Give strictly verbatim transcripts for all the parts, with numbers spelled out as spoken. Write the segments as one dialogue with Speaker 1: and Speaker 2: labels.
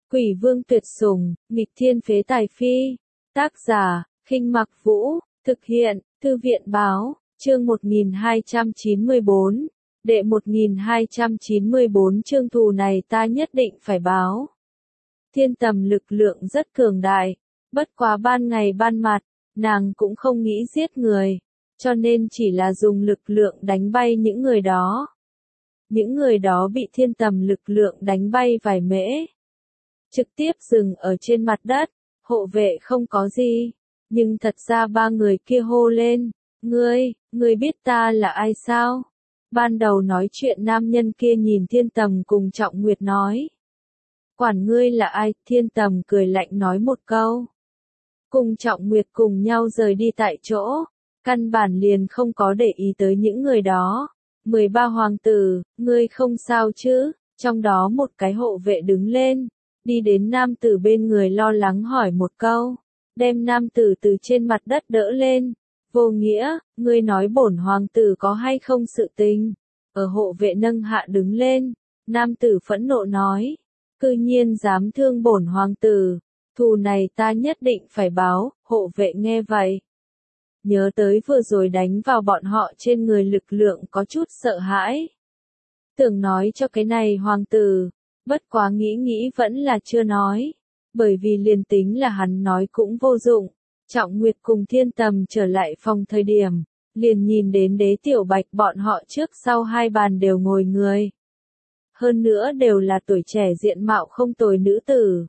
Speaker 1: Quỷ vương tuyệt sủng, nghịch thiên phế tài phi. Tác giả, Khinh Mặc Vũ, thực hiện, Thư viện báo, chương một nghìn hai trăm chín mươi bốn, đệ một nghìn hai trăm chín mươi bốn chương thù này ta nhất định phải báo. Thiên Tầm lực lượng rất cường đại, bất quá ban ngày ban mặt, nàng cũng không nghĩ giết người, cho nên chỉ là dùng lực lượng đánh bay những người đó. Những người đó bị Thiên Tầm lực lượng đánh bay vài mễ, trực tiếp dừng ở trên mặt đất, hộ vệ không có gì, nhưng thật ra ba người kia hô lên, ngươi, ngươi biết ta là ai sao? Ban đầu nói chuyện nam nhân kia nhìn Thiên Tầm cùng Trọng Nguyệt nói. Quản ngươi là ai? Thiên Tầm cười lạnh nói một câu. Cùng Trọng Nguyệt cùng nhau rời đi tại chỗ, căn bản liền không có để ý tới những người đó. mười ba hoàng tử, ngươi không sao chứ? Trong đó một cái hộ vệ đứng lên, đi đến nam tử bên người lo lắng hỏi một câu, đem nam tử từ trên mặt đất đỡ lên. Vô nghĩa, ngươi nói bổn hoàng tử có hay không sự tình? Ở hộ vệ nâng hạ đứng lên, nam tử phẫn nộ nói, cư nhiên dám thương bổn hoàng tử, thù này ta nhất định phải báo. Hộ vệ nghe vậy, nhớ tới vừa rồi đánh vào bọn họ trên người lực lượng có chút sợ hãi. Tưởng nói cho cái này hoàng tử, bất quá nghĩ nghĩ vẫn là chưa nói, bởi vì liền tính là hắn nói cũng vô dụng. Trọng Nguyệt cùng Thiên Tầm trở lại phòng thời điểm, liền nhìn đến Đế Tiểu Bạch bọn họ trước sau hai bàn đều ngồi người. Hơn nữa đều là tuổi trẻ diện mạo không tồi nữ tử.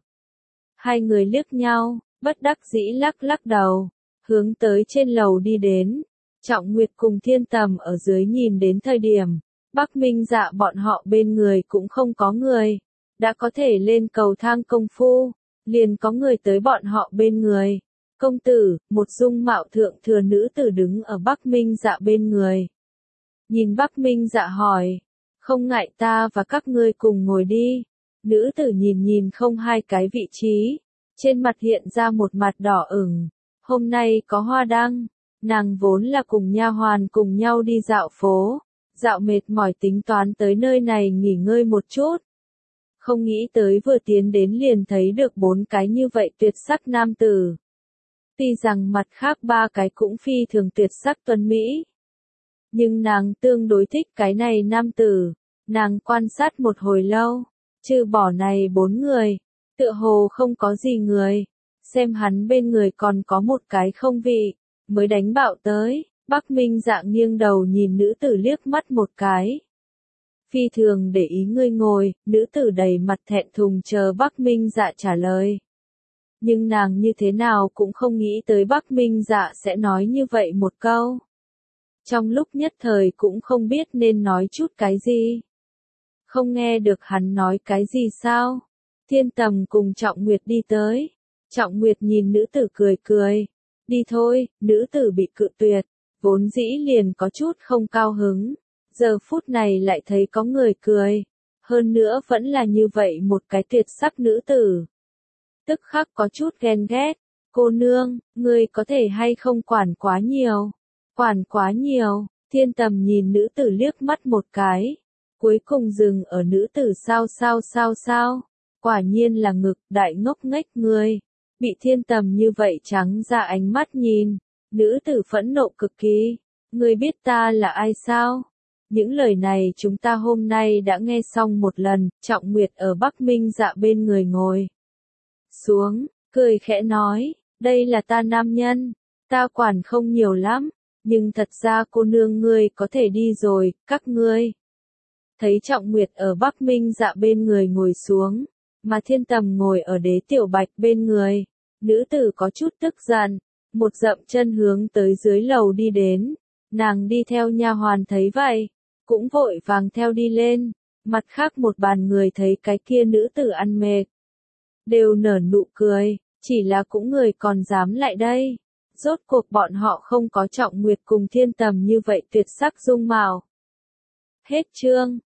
Speaker 1: Hai người liếc nhau, bất đắc dĩ lắc lắc đầu, hướng tới trên lầu đi đến. Trọng Nguyệt cùng Thiên Tầm ở dưới nhìn đến thời điểm, Bắc Minh Dạ bọn họ bên người cũng không có người, đã có thể lên cầu thang công phu, liền có người tới bọn họ bên người. Công tử, một dung mạo thượng thừa nữ tử đứng ở Bắc Minh Dạ bên người. Nhìn Bắc Minh Dạ hỏi, không ngại ta và các ngươi cùng ngồi đi. Nữ tử nhìn nhìn không hai cái vị trí, trên mặt hiện ra một mặt đỏ ửng. Hôm nay có hoa đăng, nàng vốn là cùng nha hoàn cùng nhau đi dạo phố, dạo mệt mỏi tính toán tới nơi này nghỉ ngơi một chút. Không nghĩ tới vừa tiến đến liền thấy được bốn cái như vậy tuyệt sắc nam tử. Tuy rằng mặt khác ba cái cũng phi thường tuyệt sắc tuấn mỹ, nhưng nàng tương đối thích cái này nam tử. Nàng quan sát một hồi lâu, trừ bỏ này bốn người, tựa hồ không có gì người. Xem hắn bên người còn có một cái không vị, mới đánh bạo tới. Bắc Minh Dạ nghiêng đầu nhìn nữ tử liếc mắt một cái. Phi thường để ý ngươi ngồi, nữ tử đầy mặt thẹn thùng chờ Bắc Minh Dạ trả lời. Nhưng nàng như thế nào cũng không nghĩ tới Bắc Minh Dạ sẽ nói như vậy một câu. Trong lúc nhất thời cũng không biết nên nói chút cái gì. Không nghe được hắn nói cái gì sao? Thiên Tầm cùng Trọng Nguyệt đi tới. Trọng Nguyệt nhìn nữ tử cười cười. Đi thôi, nữ tử bị cự tuyệt. Vốn dĩ liền có chút không cao hứng. Giờ phút này lại thấy có người cười. Hơn nữa vẫn là như vậy một cái tuyệt sắc nữ tử. Tức khắc có chút ghen ghét. Cô nương, ngươi có thể hay không quản quá nhiều? Quản quá nhiều. Thiên Tầm nhìn nữ tử liếc mắt một cái. Cuối cùng dừng ở nữ tử sao sao sao sao. Quả nhiên là ngực đại ngốc nghếch ngươi. Bị Thiên Tầm như vậy trắng ra ánh mắt nhìn. Nữ tử phẫn nộ cực kỳ. Ngươi biết ta là ai sao? Những lời này chúng ta hôm nay đã nghe xong một lần. Trọng Nguyệt ở Bắc Minh Dạ bên người ngồi xuống, cười khẽ nói, đây là ta nam nhân, ta quản không nhiều lắm, nhưng thật ra cô nương ngươi có thể đi rồi, các ngươi. Thấy Trọng Nguyệt ở Bắc Minh Dạ bên người ngồi xuống, mà Thiên Tầm ngồi ở Đế Tiểu Bạch bên người, nữ tử có chút tức giận, một dậm chân hướng tới dưới lầu đi đến, nàng đi theo nha hoàn thấy vậy, cũng vội vàng theo đi lên, mặt khác một bàn người thấy cái kia nữ tử ăn mệt, đều nở nụ cười, chỉ là cũng người còn dám lại đây. Rốt cuộc bọn họ không có Trọng Nguyệt cùng Thiên Tầm như vậy tuyệt sắc dung mạo. Hết chương.